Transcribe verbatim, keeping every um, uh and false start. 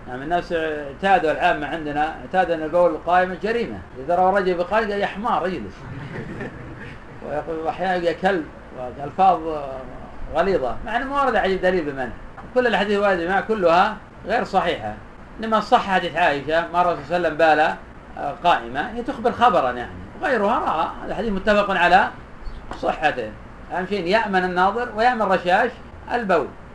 يعني الناس اعتادوا العامة عندنا اعتاد أن البول قائمة جريمة، إذا رأى رجل بقائمة يا حمار اجلس، وأحيانا يقول كلب وألفاظ غليظة، مع أنه ما ورد عليه دليل بمنع. كل الحديث الواردة معه كلها غير صحيحة. إنما صح حديث عائشة ما الرسول صلى الله عليه وسلم بال قائمة، هي تخبر خبرا يعني، وغيرها رأى. هذا الحديث متفق على صحته. أهم شيء يأمن الناظر ويأمن رشاش البول.